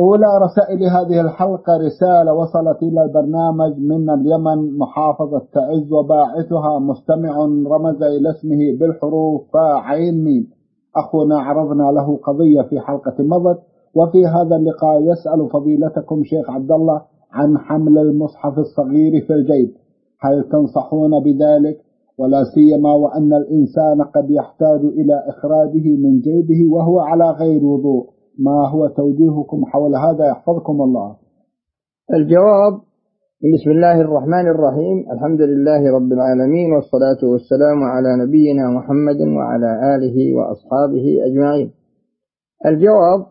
أولى رسائل هذه الحلقة رسالة وصلت إلى البرنامج من اليمن محافظة تعز، وباعثها مستمع رمز إلى اسمه بالحروف فعين ميم. أخونا عرضنا له قضية في حلقة مضت، وفي هذا اللقاء يسأل فضيلتكم شيخ عبد الله عن حمل المصحف الصغير في الجيب، هل تنصحون بذلك؟ ولا سيما وأن الإنسان قد يحتاج إلى إخراجه من جيبه وهو على غير وضوء. ما هو توجيهكم حول هذا يحفظكم الله؟ الجواب: بسم الله الرحمن الرحيم، الحمد لله رب العالمين، والصلاة والسلام على نبينا محمد وعلى آله وأصحابه أجمعين. الجواب: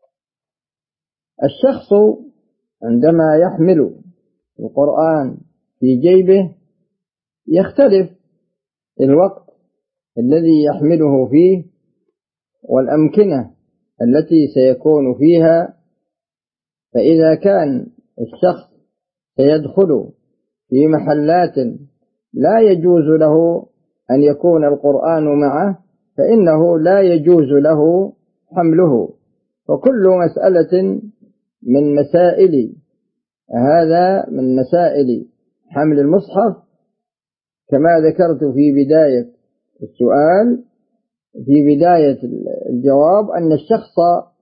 الشخص عندما يحمل القرآن في جيبه يختلف الوقت الذي يحمله فيه والأمكنة التي سيكون فيها. فإذا كان الشخص سيدخل في محلات لا يجوز له أن يكون القرآن معه فإنه لا يجوز له حمله. وكل مسألة من مسائل حمل المصحف كما ذكرت في بداية السؤال في بداية الجواب أن الشخص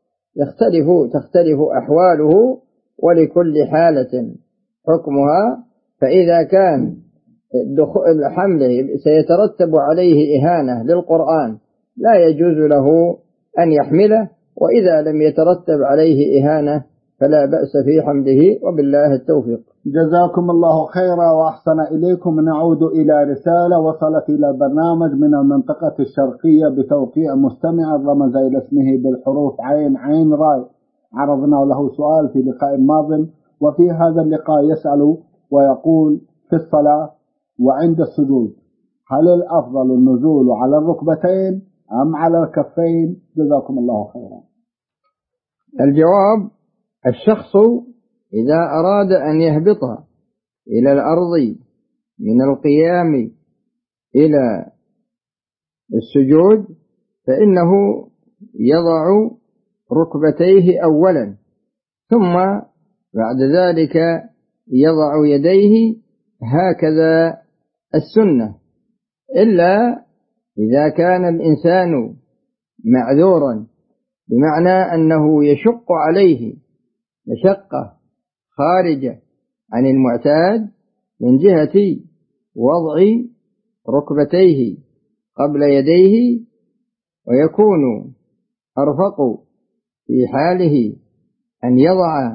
تختلف أحواله ولكل حالة حكمها. فإذا كان حمله سيترتب عليه إهانة للقرآن لا يجوز له أن يحمله، وإذا لم يترتب عليه إهانة فلا بأس في حمله، وبالله التوفيق. جزاكم الله خيرا وأحسن إليكم. نعود إلى رسالة وصلت إلى البرنامج من المنطقة الشرقية بتوقيع مستمع رمز إلى اسمه بالحروف عين عين راي. عرضنا له سؤال في لقاء ماض، وفي هذا اللقاء يسأل ويقول: في الصلاة وعند السجود هل الأفضل النزول على الركبتين أم على الكفين؟ جزاكم الله خيرا. الجواب: الشخص إذا أراد أن يهبط إلى الأرض من القيام إلى السجود فإنه يضع ركبتيه أولا، ثم بعد ذلك يضع يديه هكذا السنة، إلا إذا كان الإنسان معذورا بمعنى أنه يشق عليه مشقة خارجة عن المعتاد من جهة وضع ركبتيه قبل يديه، ويكون أرفق في حاله أن يضع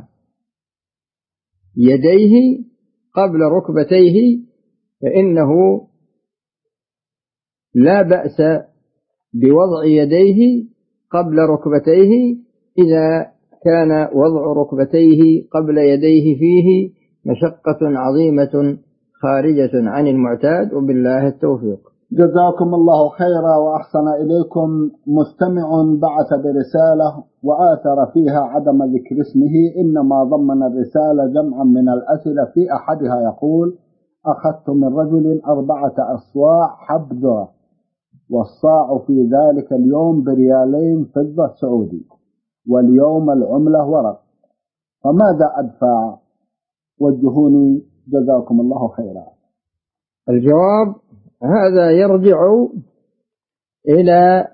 يديه قبل ركبتيه، فإنه لا بأس بوضع يديه قبل ركبتيه إذا كان وضع ركبتيه قبل يديه فيه مشقة عظيمة خارجة عن المعتاد، وبالله التوفيق. جزاكم الله خيرا وأحسن إليكم. مستمع بعث برسالة وآثر فيها عدم ذكر اسمه، إنما ضمن الرسالة جمعا من الأسئلة. في أحدها يقول: أخذت من رجل 4 أصواع حبذا، والصاع في ذلك اليوم ب2 فضة سعودي، واليوم العملة ورق، فماذا أدفع؟ وجهوني جزاكم الله خيرا. الجواب: هذا يرجع إلى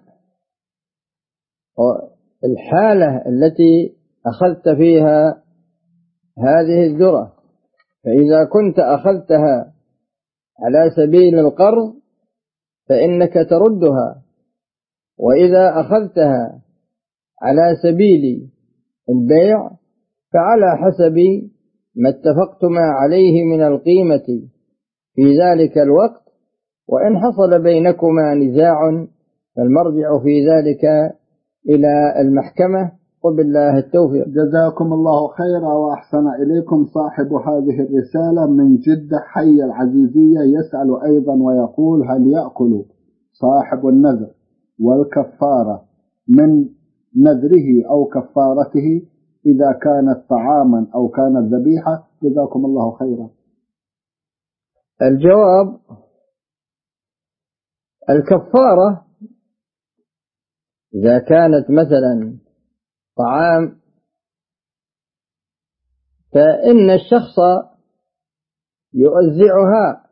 الحالة التي أخذت فيها هذه الذرة. فإذا كنت أخذتها على سبيل القرض فإنك تردها، وإذا أخذتها على سبيل البيع فعلى حسب ما اتفقتما عليه من القيمة في ذلك الوقت، وإن حصل بينكما نزاع فالمرجع في ذلك إلى المحكمة، وبالله التوفيق. جزاكم الله خيرا وأحسن إليكم. صاحب هذه الرسالة من جدة حي العزيزية يسأل أيضا ويقول: هل يأكل صاحب النذر والكفارة من نذره أو كفارته إذا كانت طعاما أو كانت ذبيحة؟ جزاكم الله خيرا. الجواب: الكفارة إذا كانت مثلا طعام فإن الشخص يوزعها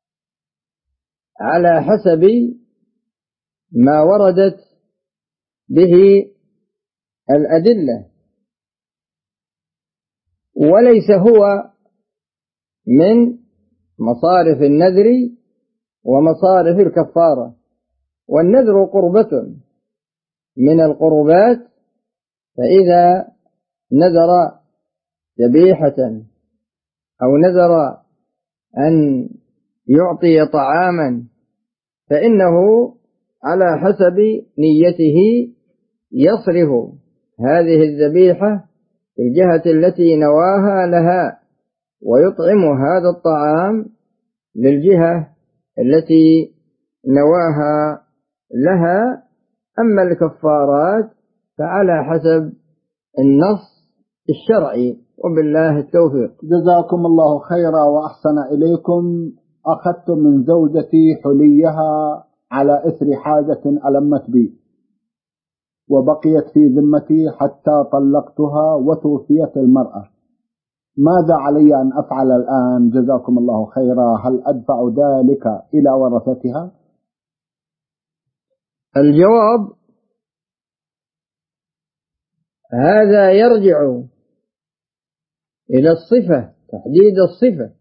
على حسب ما وردت به الأدلة، وليس هو من مصارف النذر ومصارف الكفارة. والنذر قربة من القربات، فإذا نذر ذبيحة أو نذر أن يعطي طعاما فإنه على حسب نيته يصرف هذه الذبيحة في الجهة التي نواها لها، ويطعم هذا الطعام للجهة التي نواها لها. أما الكفارات فعلى حسب النص الشرعي، وبالله التوفيق. جزاكم الله خيرا وأحسن إليكم. أخذت من زوجتي حليها على إثر حاجة ألمت بي، وبقيت في ذمتي حتى طلقتها وتوفيت المرأة، ماذا علي أن أفعل الآن؟ جزاكم الله خيرا. هل أدفع ذلك إلى ورثتها؟ الجواب: هذا يرجع إلى الصفة، تحديد الصفة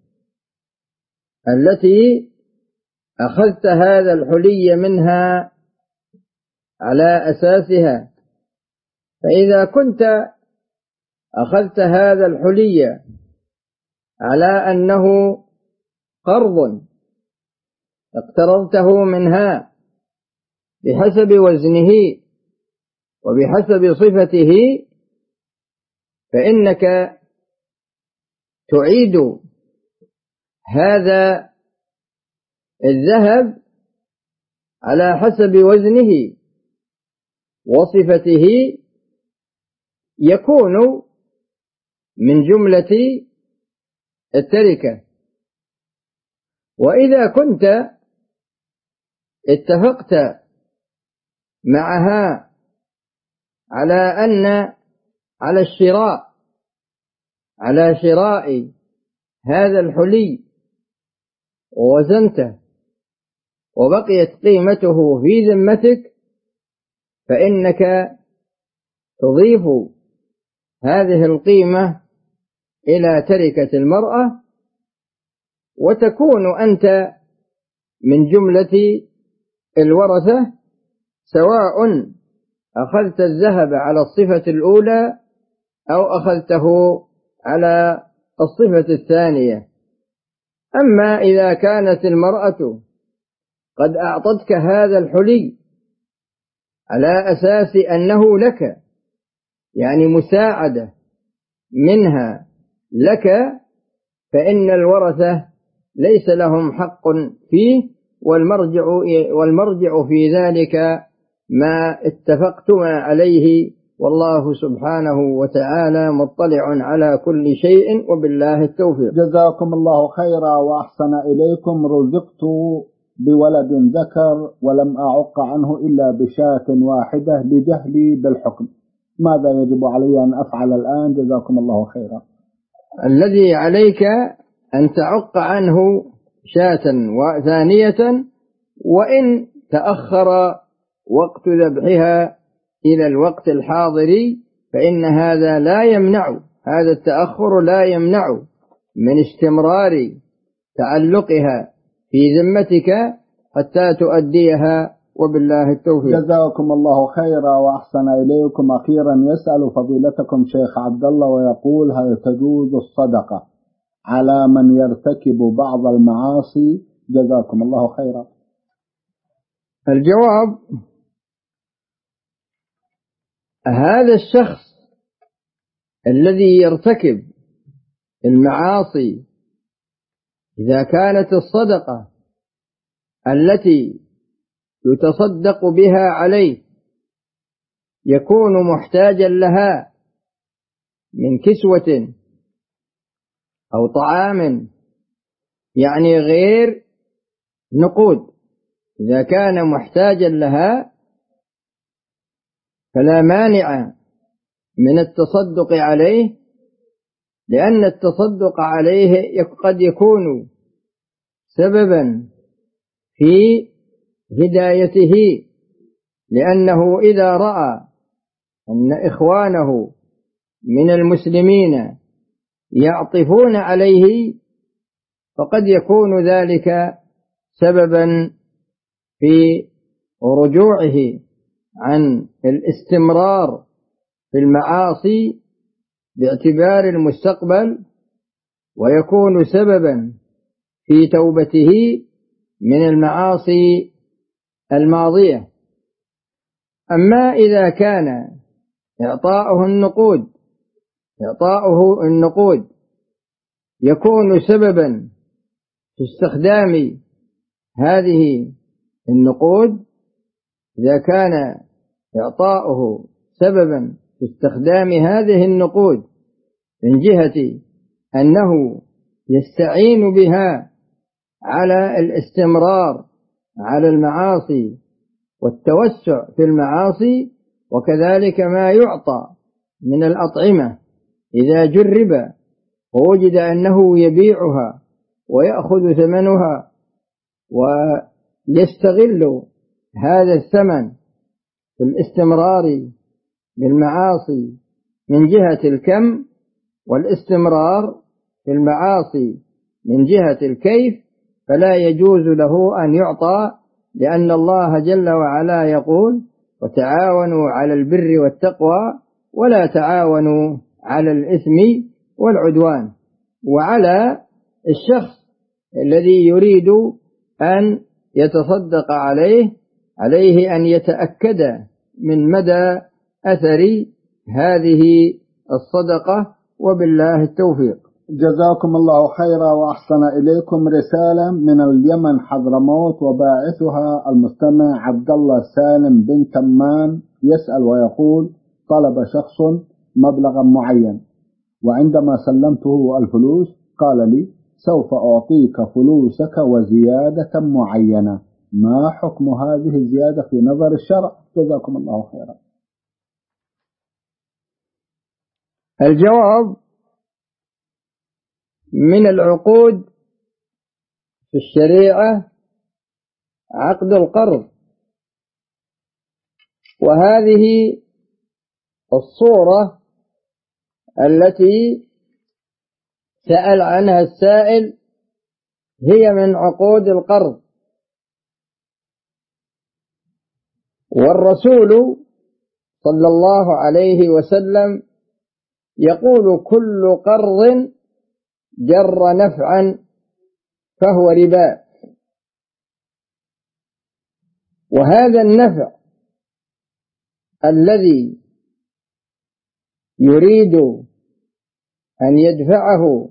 التي أخذت هذا الحلي منها على أساسها. فإذا كنت أخذت هذا الحلي على أنه قرض اقترضته منها بحسب وزنه وبحسب صفته، فإنك تعيد هذا الذهب على حسب وزنه وصفته، يكون من جملة التركة. وإذا كنت اتفقت معها على أن على شراء هذا الحلي ووزنته وبقيت قيمته في ذمتك، فإنك تضيف هذه القيمة إلى تركة المرأة، وتكون أنت من جملة الورثة، سواء أخذت الذهب على الصفة الأولى أو أخذته على الصفة الثانية. أما إذا كانت المرأة قد أعطتك هذا الحلي على أساس أنه لك، يعني مساعدة منها لك، فإن الورثة ليس لهم حق فيه، والمرجع في ذلك ما اتفقتما عليه، والله سبحانه وتعالى مطلع على كل شيء، وبالله التوفيق. جزاكم الله خيرا وأحسن إليكم. رزقت بولد ذكر ولم أعق عنه إلا بشاة واحدة لجهلي بالحكم، ماذا يجب علي أن أفعل الآن؟ جزاكم الله خيرا. الذي عليك أن تعق عنه شاة ثانية، وإن تأخر وقت ذبحها إلى الوقت الحاضر فإن هذا لا يمنع، هذا التأخر لا يمنع من استمرار تعلقها في ذمتك حتى تؤديها، وبالله التوفيق. جزاكم الله خيرا وأحسن إليكم. أخيرا يسأل فضيلتكم شيخ عبد الله ويقول: هل تجوز الصدقة على من يرتكب بعض المعاصي؟ جزاكم الله خيرا. الجواب: هذا الشخص الذي يرتكب المعاصي إذا كانت الصدقة التي يتصدق بها عليه يكون محتاجا لها من كسوة أو طعام، يعني غير نقود، إذا كان محتاجا لها فلا مانع من التصدق عليه لأن التصدق عليه قد يكون سببا في هدايته، لأنه إذا رأى أن إخوانه من المسلمين يعطفون عليه فقد يكون ذلك سببا في رجوعه عن الاستمرار في المعاصي باعتبار المستقبل، ويكون سببا في توبته من المعاصي الماضية. أما إذا كان إعطاؤه النقود يكون سببا في استخدام هذه النقود، إذا كان إعطاؤه سببا في استخدام هذه النقود من جهة أنه يستعين بها على الاستمرار على المعاصي والتوسع في المعاصي، وكذلك ما يعطى من الأطعمة إذا جرب ووجد أنه يبيعها ويأخذ ثمنها ويستغل هذا الثمن في الاستمرار بالمعاصي من جهة الكم، والاستمرار في المعاصي من جهة الكيف، فلا يجوز له أن يعطى، لأن الله جل وعلا يقول: وتعاونوا على البر والتقوى ولا تعاونوا على الإثم والعدوان. وعلى الشخص الذي يريد أن يتصدق عليه أن يتأكد من مدى أثر هذه الصدقة، وبالله التوفيق. جزاكم الله خيرا وأحسن إليكم. رسالة من اليمن حضرموت، وباعثها المستمع عبد الله سالم بن تمان، يسأل ويقول: طلب شخص مبلغا معين، وعندما سلمته الفلوس قال لي: سوف أعطيك فلوسك وزيادة معينة، ما حكم هذه الزيادة في نظر الشرع؟ جزاكم الله خيرا. الجواب: من العقود في الشريعة عقد القرض، وهذه الصورة التي سأل عنها السائل هي من عقود القرض. والرسول صلى الله عليه وسلم يقول: كل قرض جر نفعا فهو ربا. وهذا النفع الذي يريد أن يدفعه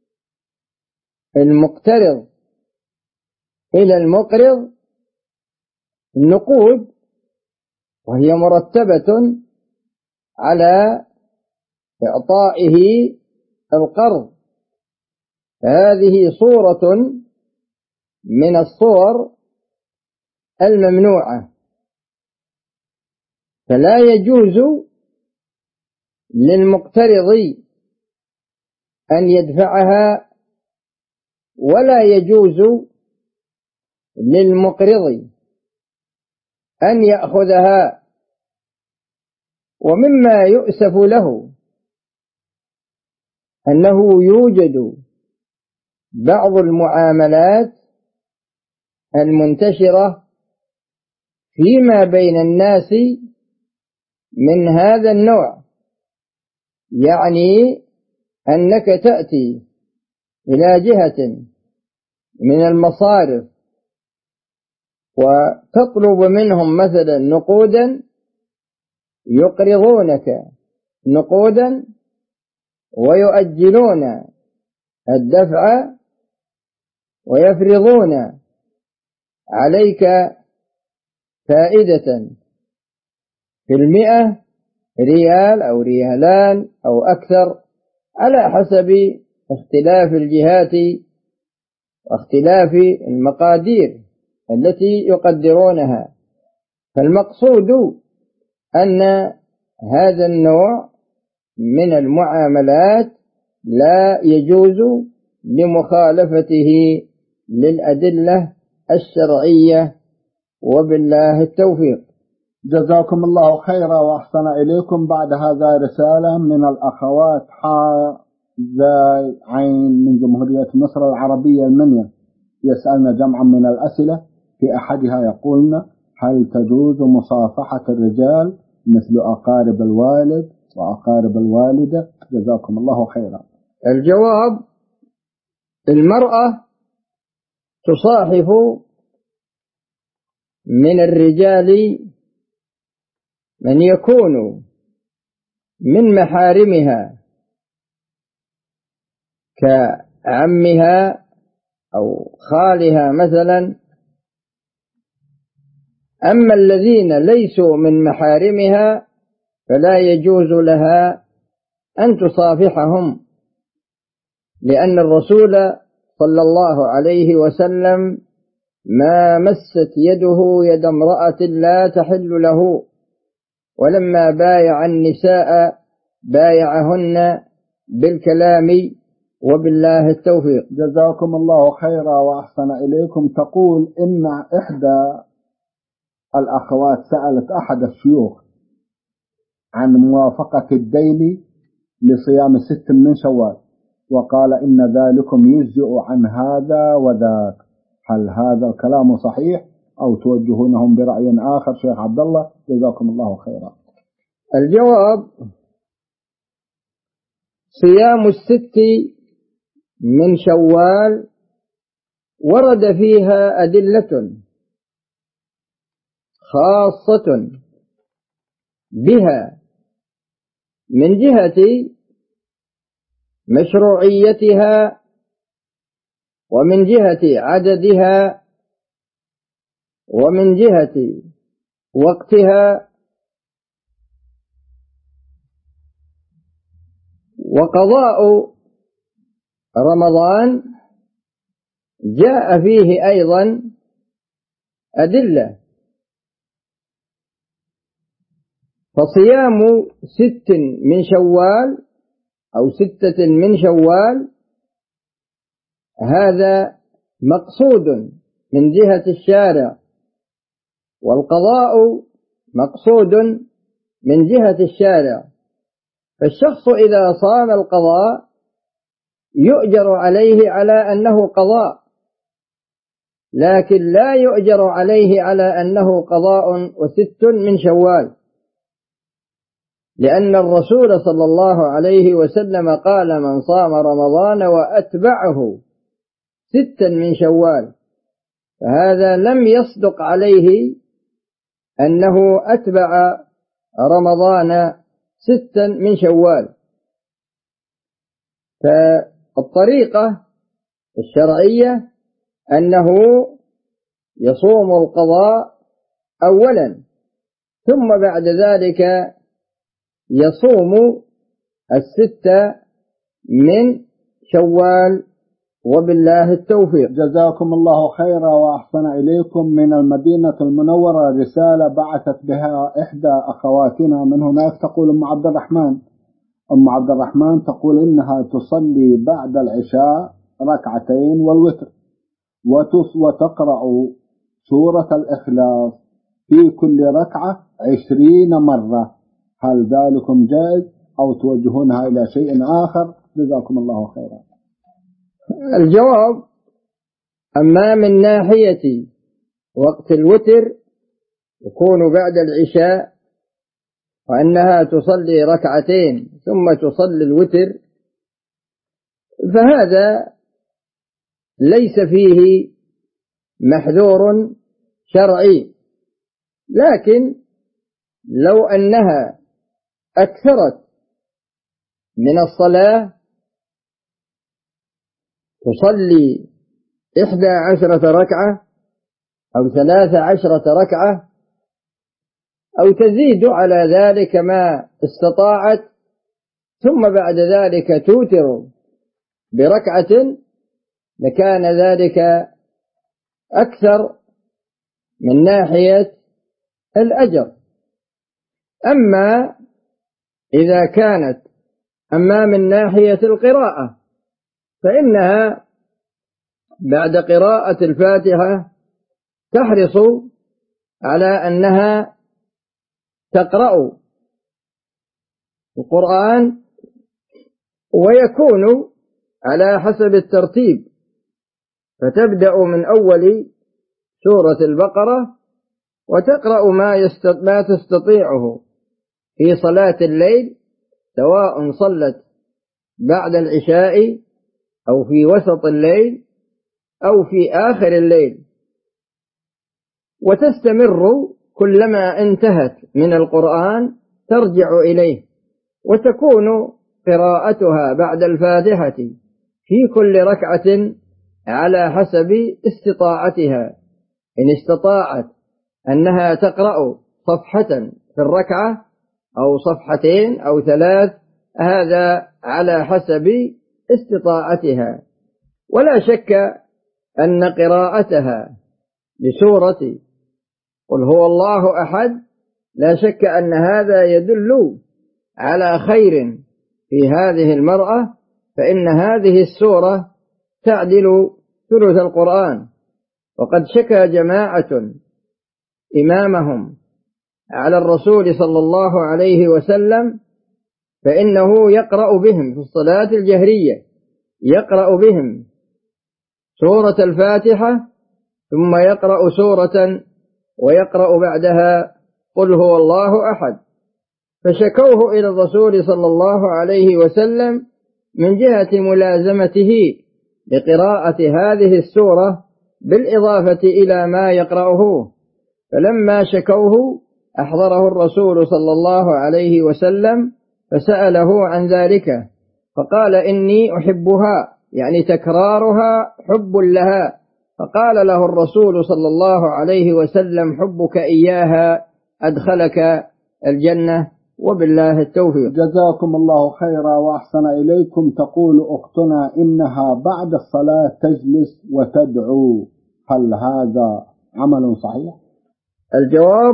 المقترض إلى المقرض النقود، وهي مرتبة على إعطائه القرض. هذه صورة من الصور الممنوعة، فلا يجوز للمقترض أن يدفعها، ولا يجوز للمقرض أن يأخذها. ومما يؤسف له أنه يوجد بعض المعاملات المنتشرة فيما بين الناس من هذا النوع، يعني أنك تأتي إلى جهة من المصارف وتطلب منهم مثلا نقودا، يقرضونك نقودا ويؤجلون الدفع ويفرضون عليك فائدة في 100 ريال أو ريالان أو أكثر، على حسب اختلاف الجهات واختلاف المقادير التي يقدرونها. فالمقصود أن هذا النوع من المعاملات لا يجوز لمخالفته للأدلة الشرعية، وبالله التوفيق. جزاكم الله خيرا وأحسن إليكم. بعد هذا رسالة من الأخوات زاي عين من جمهورية مصر العربية المنيا، يسألنا جمعا من الأسئلة. في أحدها يقولن: هل تجوز مصافحة الرجال مثل أقارب الوالد وأقارب الوالدة؟ جزاكم الله خيرا. الجواب: المرأة تصاحب من الرجال من يكون من محارمها كعمها أو خالها مثلا. أما الذين ليسوا من محارمها فلا يجوز لها أن تصافحهم، لأن الرسول صلى الله عليه وسلم ما مست يده يد امرأة لا تحل له، ولما بايع النساء بايعهن بالكلام، وبالله التوفيق. جزاكم الله خيرا وأحسن إليكم. تقول إن إحدى الأخوات سألت أحد الشيوخ عن موافقة الدين لصيام 6 من شوال، وقال إن ذلكم يجزئ عن هذا وذاك. هل هذا الكلام صحيح أو توجهونهم برأي آخر؟ شيخ عبد الله جزاكم الله خيرا. الجواب: صيام 6 من شوال ورد فيها أدلة خاصة بها من جهة مشروعيتها، ومن جهة عددها، ومن جهة وقتها. وقضاء رمضان جاء فيه أيضا أدلة، فصيام 6 من شوال أو 6 من شوال هذا مقصود من جهة الشارع، والقضاء مقصود من جهة الشارع. فالشخص إذا صام القضاء يؤجر عليه على أنه قضاء، لكن لا يؤجر عليه على أنه قضاء 6 من شوال، لأن الرسول صلى الله عليه وسلم قال: من صام رمضان وأتبعه 6 من شوال، فهذا لم يصدق عليه أنه أتبع رمضان 6 من شوال. فالطريقة الشرعية أنه يصوم القضاء أولا، ثم بعد ذلك يصوم 6 من شوال، وبالله التوفيق. جزاكم الله خيرا وأحسن إليكم. من المدينة المنورة رسالة بعثت بها إحدى أخواتنا من هناك. تقول أم عبد الرحمن تقول إنها تصلي بعد العشاء 2 والوتر، وتقرأ سورة الإخلاص في كل ركعة 20 مرة. هل ذلكم جائز أو توجهونها إلى شيء آخر؟ جزاكم الله خيرا. الجواب: أما من ناحية وقت الوتر يكون بعد العشاء، وأنها تصلي 2 ثم تصلي الوتر، فهذا ليس فيه محذور شرعي. لكن لو أنها أكثرت من الصلاة، تصلي 11 ركعة أو 13 ركعة أو تزيد على ذلك ما استطاعت، ثم بعد ذلك توتر بركعة، لكان ذلك أكثر من ناحية الأجر. أما إذا كانت أما من ناحية القراءة فإنها بعد قراءة الفاتحة تحرص على أنها تقرأ القرآن، ويكون على حسب الترتيب، فتبدأ من أول سورة البقرة وتقرأ ما تستطيعه في صلاة الليل، سواء صلت بعد العشاء أو في وسط الليل أو في آخر الليل، وتستمر كلما انتهت من القرآن ترجع إليه، وتكون قراءتها بعد الفاتحة في كل ركعة على حسب استطاعتها. إن استطاعت أنها تقرأ صفحة في الركعة أو صفحتين أو 3، هذا على حسب استطاعتها. ولا شك أن قراءتها لسورة قل هو الله أحد لا شك أن هذا يدل على خير في هذه المرأة، فإن هذه السورة تعدل ثلث القرآن. وقد شكى جماعة إمامهم على الرسول صلى الله عليه وسلم، فإنه يقرأ بهم في الصلاة الجهرية، يقرأ بهم سورة الفاتحة ثم يقرأ سورة ويقرأ بعدها قل هو الله أحد، فشكوه إلى الرسول صلى الله عليه وسلم من جهة ملازمته لقراءة هذه السورة بالإضافة إلى ما يقرأه. فلما شكوه أحضره الرسول صلى الله عليه وسلم فسأله عن ذلك، فقال إني أحبها، يعني تكرارها حب لها. فقال له الرسول صلى الله عليه وسلم حبك إياها أدخلك الجنة، وبالله التوفيق. جزاكم الله خيرا وأحسن إليكم. تقول أختنا إنها بعد الصلاة تجلس وتدعو، هل هذا عمل صحيح؟ الجواب: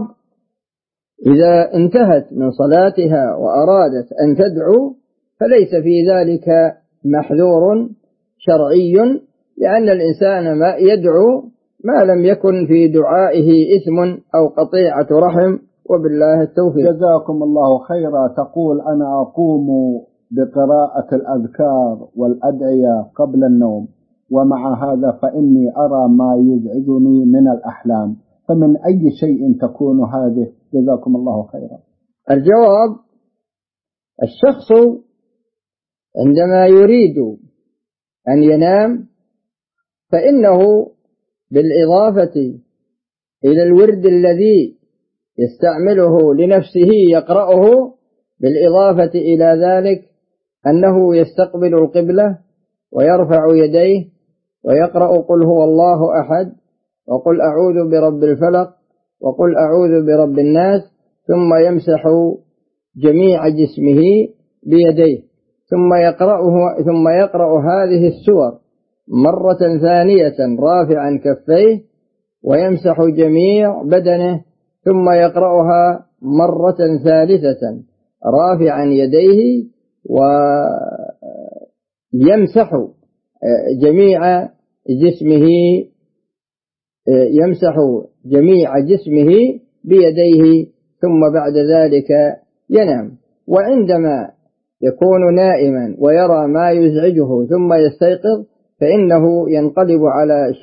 إذا انتهت من صلاتها وأرادت أن تدعو فليس في ذلك محذور شرعي، لأن الإنسان ما يدعو ما لم يكن في دعائه إثم أو قطيعة رحم، وبالله التوفيق. جزاكم الله خيرا. تقول أنا أقوم بقراءة الأذكار والأدعية قبل النوم، ومع هذا فإني أرى ما يزعجني من الأحلام، فمن أي شيء تكون هذه؟ جزاكم الله خيرا. الجواب: الشخص عندما يريد أن ينام فإنه بالإضافة إلى الورد الذي يستعمله لنفسه يقرأه، بالإضافة إلى ذلك أنه يستقبل القبلة ويرفع يديه ويقرأ قل هو الله أحد وقل أعوذ برب الفلق وقل أعوذ برب الناس، ثم يمسح جميع جسمه بيديه، ثم يقرأ هذه السور مرة ثانية رافعا كفيه ويمسح جميع بدنه، ثم يقرأها مرة ثالثة رافعا يديه ويمسح جميع جسمه بيديه، ثم بعد ذلك ينام. وعندما يكون نائما ويرى ما يزعجه ثم يستيقظ فإنه ينقلب على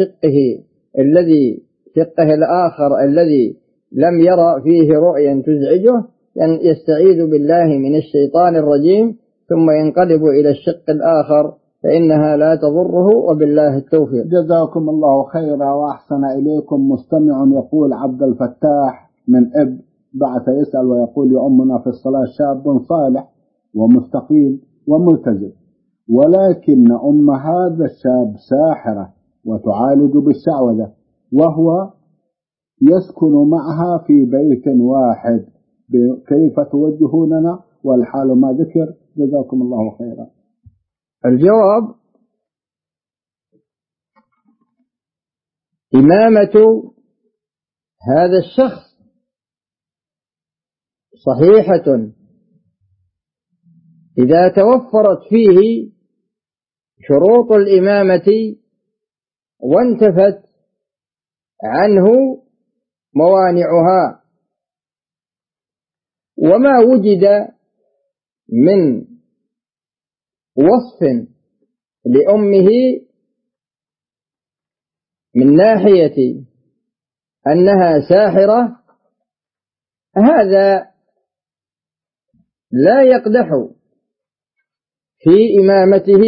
شقه الآخر الذي لم يرى فيه رؤيا تزعجه، يستعيذ بالله من الشيطان الرجيم ثم ينقلب إلى الشق الآخر فإنها لا تضره، وبالله التوفيق. جزاكم الله خيرا وأحسن إليكم. مستمع يقول عبد الفتاح من بعث يسأل ويقول يؤمنا في الصلاة شاب صالح ومستقيم وملتزم، ولكن أم هذا الشاب ساحرة وتعالج بالشعوذة، وهو يسكن معها في بيت واحد، كيف توجهوننا والحال ما ذكر؟ جزاكم الله خيرا. الجواب: إمامة هذا الشخص صحيحة إذا توفرت فيه شروط الإمامة وانتفت عنه موانعها، وما وجد من وصف لأمه من ناحية أنها ساحرة هذا لا يقدح في إمامته،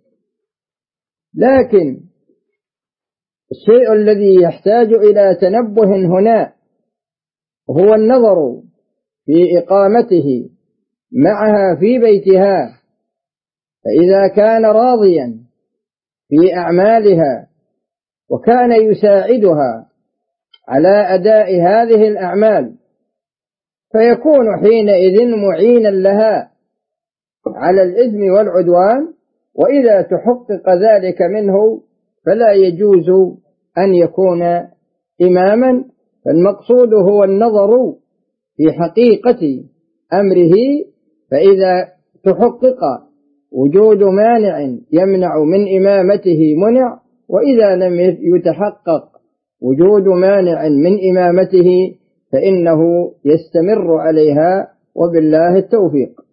لكن الشيء الذي يحتاج إلى تنبه هنا هو النظر في إقامته معها في بيتها، فإذا كان راضيا في أعمالها وكان يساعدها على أداء هذه الأعمال فيكون حينئذ معينا لها على الإثم والعدوان، وإذا تحقق ذلك منه فلا يجوز أن يكون إماما. فالمقصود هو النظر في حقيقة أمره، فإذا تحقق وجود مانع يمنع من إمامته منع، وإذا لم يتحقق وجود مانع من إمامته فإنه يستمر عليها، وبالله التوفيق.